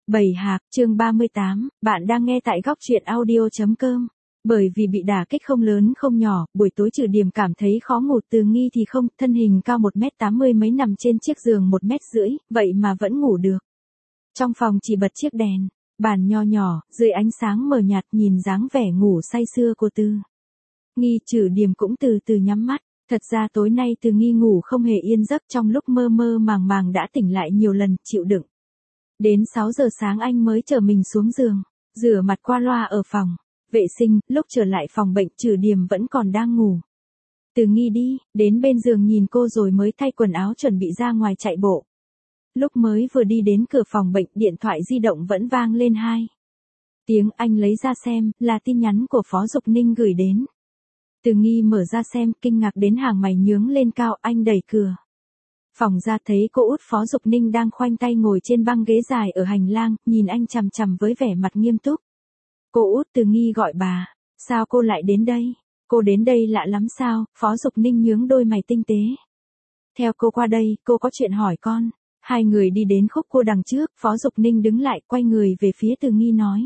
Bầy hạc, chương 38, bạn đang nghe tại góc truyện audio.com. Bởi vì bị đả kích không lớn không nhỏ, buổi tối Trừ Điểm cảm thấy khó ngủ. Từ Nghi thì không, thân hình cao 1m80 mấy nằm trên chiếc giường 1m50, vậy mà vẫn ngủ được. Trong phòng chỉ bật chiếc đèn, bàn nho nhỏ, dưới ánh sáng mờ nhạt nhìn dáng vẻ ngủ say sưa của Từ Nghi. Trừ Điểm cũng từ từ nhắm mắt. Thật ra tối nay Từ Nghi ngủ không hề yên giấc, trong lúc mơ mơ màng màng đã tỉnh lại nhiều lần, chịu đựng. Đến 6 giờ sáng anh mới chở mình xuống giường, rửa mặt qua loa ở phòng vệ sinh. Lúc trở lại phòng bệnh, Trừ Điểm vẫn còn đang ngủ. Từ Nghi đi đến bên giường nhìn cô rồi mới thay quần áo chuẩn bị ra ngoài chạy bộ. Lúc mới vừa đi đến cửa phòng bệnh, điện thoại di động vẫn vang lên 2 tiếng. Anh lấy ra xem, là tin nhắn của Phó Dục Ninh gửi đến. Từ Nghi mở ra xem, kinh ngạc đến hàng mày nhướng lên cao. Anh đẩy cửa phòng ra thấy cô út Phó Dục Ninh đang khoanh tay ngồi trên băng ghế dài ở hành lang, nhìn anh chằm chằm với vẻ mặt nghiêm túc. Cô út. Từ Nghi gọi bà. Sao cô lại đến đây? Cô đến đây lạ lắm sao? Phó Dục Ninh nhướng đôi mày tinh tế. Theo cô qua đây, cô có chuyện hỏi con. Hai người đi đến khúc cô đằng trước, Phó Dục Ninh đứng lại, quay người về phía Từ Nghi nói.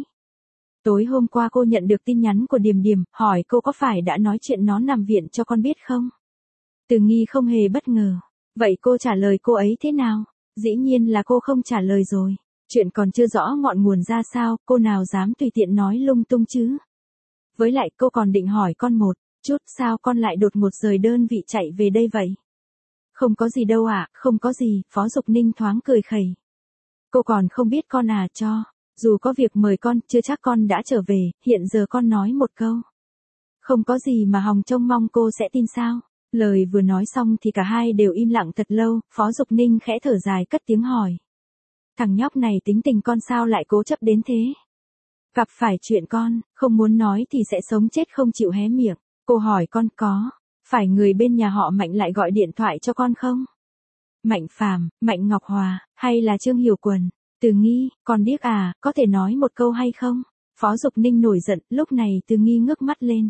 Tối hôm qua cô nhận được tin nhắn của Điềm Điềm, hỏi cô có phải đã nói chuyện nó nằm viện cho con biết không? Từ Nghi không hề bất ngờ. Vậy cô trả lời cô ấy thế nào? Dĩ nhiên là cô không trả lời rồi. Chuyện còn chưa rõ ngọn nguồn ra sao, cô nào dám tùy tiện nói lung tung chứ? Với lại cô còn định hỏi con một chút, sao con lại đột ngột rời đơn vị chạy về đây vậy? Không có gì đâu ạ, không có gì. Phó Dục Ninh thoáng cười khẩy. Cô còn không biết con à cho. Dù có việc mời con, chưa chắc con đã trở về, hiện giờ con nói một câu. Không có gì mà hòng trông mong cô sẽ tin sao? Lời vừa nói xong thì cả hai đều im lặng thật lâu. Phó Dục Ninh khẽ thở dài cất tiếng hỏi. Thằng nhóc này tính tình con sao lại cố chấp đến thế? Gặp phải chuyện con không muốn nói thì sẽ sống chết không chịu hé miệng. Cô hỏi con có phải người bên nhà họ Mạnh lại gọi điện thoại cho con không? Mạnh Phàm, Mạnh Ngọc Hòa, hay là Trương Hiểu Quần? Từ Nghi, con điếc à, có thể nói một câu hay không? Phó Dục Ninh nổi giận. Lúc này Từ Nghi ngước mắt lên.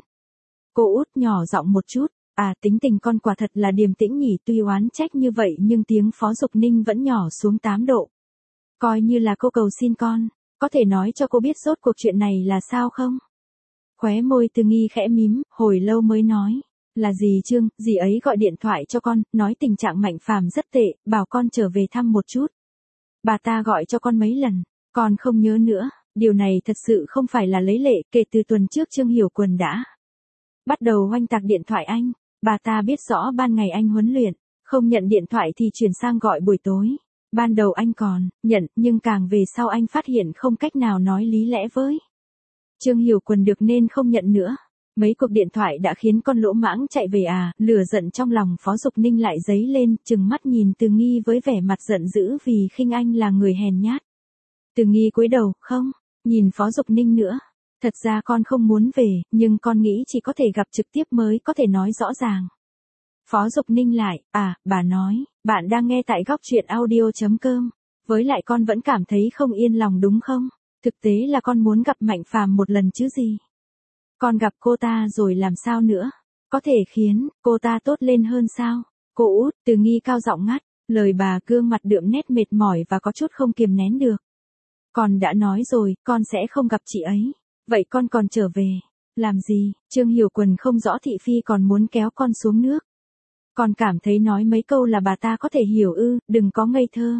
Cô út nhỏ giọng một chút. À, tính tình con quả thật là điềm tĩnh nhỉ. Tuy oán trách như vậy nhưng tiếng Phó Dục Ninh vẫn nhỏ xuống 8 độ. Coi như là cô cầu xin con, có thể nói cho cô biết rốt cuộc chuyện này là sao không? Khóe môi Từ Nghi khẽ mím, hồi lâu mới nói. Là gì Trương, dì ấy gọi điện thoại cho con, nói tình trạng Mạnh Phàm rất tệ, bảo con trở về thăm một chút. Bà ta gọi cho con mấy lần, con không nhớ nữa. Điều này thật sự không phải là lấy lệ. Kể từ tuần trước Trương Hiểu Quần đã bắt đầu oanh tạc điện thoại anh. Bà ta biết rõ ban ngày anh huấn luyện, không nhận điện thoại thì chuyển sang gọi buổi tối. Ban đầu anh còn nhận, nhưng càng về sau anh phát hiện không cách nào nói lý lẽ với Trương Hiểu Quần được nên không nhận nữa. Mấy cuộc điện thoại đã khiến con lỗ mãng chạy về à? Lửa giận trong lòng Phó Dục Ninh lại dấy lên, trừng mắt nhìn Từ Nghi với vẻ mặt giận dữ vì khinh anh là người hèn nhát. Từ Nghi cúi đầu, không nhìn Phó Dục Ninh nữa. Thật ra con không muốn về, nhưng con nghĩ chỉ có thể gặp trực tiếp mới có thể nói rõ ràng. Phó Dục Ninh lại, à, bà nói, bạn đang nghe tại góc truyện audio.com. Với lại con vẫn cảm thấy không yên lòng đúng không? Thực tế là con muốn gặp Mạnh Phàm một lần chứ gì. Con gặp cô ta rồi làm sao nữa? Có thể khiến cô ta tốt lên hơn sao? Cô út. Từ Nghi cao giọng ngắt, lời bà gương mặt đượm nét mệt mỏi và có chút không kiềm nén được. Con đã nói rồi, con sẽ không gặp chị ấy. Vậy con còn trở về làm gì? Trương Hiểu Quần không rõ thị phi còn muốn kéo con xuống nước. Con cảm thấy nói mấy câu là bà ta có thể hiểu ư? Đừng có ngây thơ.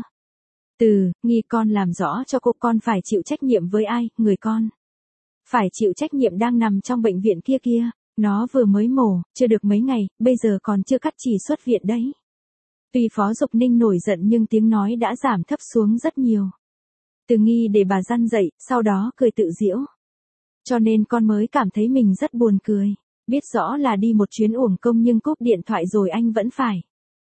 Từ Nghi, con làm rõ cho cô, con phải chịu trách nhiệm với ai? Người con phải chịu trách nhiệm đang nằm trong bệnh viện kia kia. Nó vừa mới mổ, chưa được mấy ngày, bây giờ còn chưa cắt chỉ xuất viện đấy. Tuy Phó Dục Ninh nổi giận nhưng tiếng nói đã giảm thấp xuống rất nhiều. Từ Nghi để bà răn dậy, sau đó cười tự giễu. Cho nên con mới cảm thấy mình rất buồn cười. Biết rõ là đi một chuyến uổng công nhưng cúp điện thoại rồi anh vẫn phải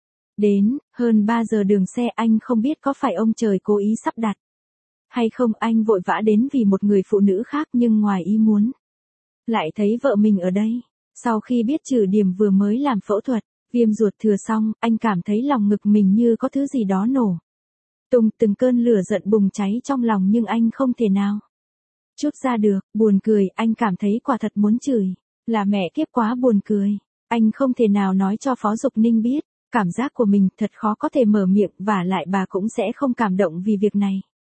đến. Hơn 3 giờ đường xe, anh không biết có phải ông trời cố ý sắp đặt hay không. Anh vội vã đến vì một người phụ nữ khác nhưng ngoài ý muốn lại thấy vợ mình ở đây. Sau khi biết Trừ Điểm vừa mới làm phẫu thuật viêm ruột thừa xong, anh cảm thấy lòng ngực mình như có thứ gì đó nổ tung. Từng cơn lửa giận bùng cháy trong lòng nhưng anh không thể nào chút ra được. Buồn cười, anh cảm thấy quả thật muốn chửi. Là mẹ kiếp, quá buồn cười. Anh không thể nào nói cho Phó Dục Ninh biết. Cảm giác của mình thật khó có thể mở miệng, và lại bà cũng sẽ không cảm động vì việc này.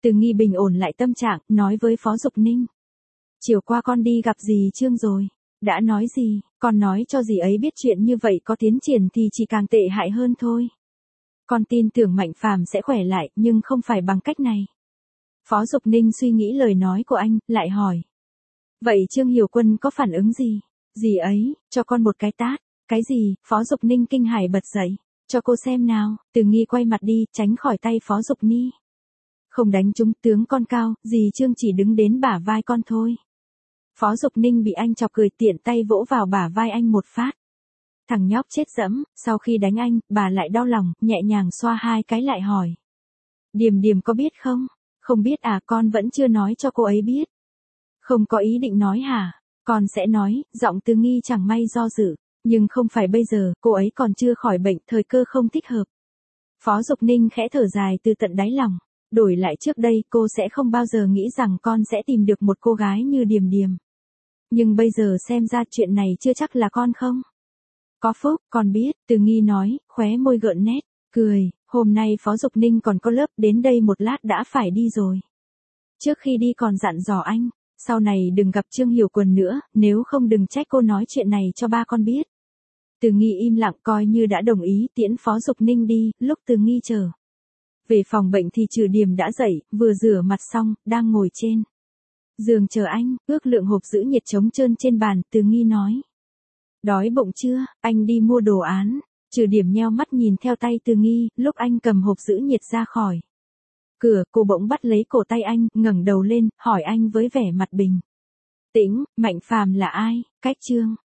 Từ Nghi bình ổn lại tâm trạng, nói với Phó Dục Ninh. Chiều qua con đi gặp dì Trương rồi. Đã nói gì, con nói cho dì ấy biết chuyện như vậy có tiến triển thì chỉ càng tệ hại hơn thôi. Con tin tưởng Mạnh Phàm sẽ khỏe lại, nhưng không phải bằng cách này. Phó Dục Ninh suy nghĩ lời nói của anh, lại hỏi. Vậy Trương Hiểu Quân có phản ứng gì? Dì ấy, cho con một cái tát. Cái gì? Phó Dục Ninh kinh hãi bật dậy. Cho cô xem nào. Từ Nghi quay mặt đi, tránh khỏi tay Phó Dục Ni. Không đánh trúng, tướng con cao, dì Trương chỉ đứng đến bả vai con thôi. Phó Dục Ninh bị anh chọc cười, tiện tay vỗ vào bả vai anh một phát. Thằng nhóc chết dẫm, sau khi đánh anh, bà lại đau lòng, nhẹ nhàng xoa 2 cái lại hỏi. Điềm Điềm có biết không? Không biết à, con vẫn chưa nói cho cô ấy biết. Không có ý định nói hả? Con sẽ nói, giọng Từ Nghi chẳng may do dự. Nhưng không phải bây giờ, cô ấy còn chưa khỏi bệnh, thời cơ không thích hợp. Phó Dục Ninh khẽ thở dài từ tận đáy lòng. Đổi lại trước đây, cô sẽ không bao giờ nghĩ rằng con sẽ tìm được một cô gái như Điềm Điềm. Nhưng bây giờ xem ra chuyện này chưa chắc là con không. Có phúc, con biết, Từ Nghi nói, khóe môi gợn nét, cười, hôm nay Phó Dục Ninh còn có lớp, đến đây một lát đã phải đi rồi. Trước khi đi còn dặn dò anh, sau này đừng gặp Trương Hiểu Quân nữa, nếu không đừng trách cô nói chuyện này cho ba con biết. Từ Nghi im lặng coi như đã đồng ý tiễn Phó Dục Ninh đi, lúc Từ Nghi chờ. Về phòng bệnh thì Trừ Điềm đã dậy, vừa rửa mặt xong, đang ngồi trên giường chờ anh, ước lượng hộp giữ nhiệt trống trơn trên bàn, Từ Nghi nói. Đói bụng chưa, anh đi mua đồ án. Trừ Điểm nheo mắt nhìn theo tay Từ Nghi, lúc anh cầm hộp giữ nhiệt ra khỏi cửa, cô bỗng bắt lấy cổ tay anh, ngẩng đầu lên, hỏi anh với vẻ mặt bình tĩnh, Mạnh Phàm là ai? Cách Trương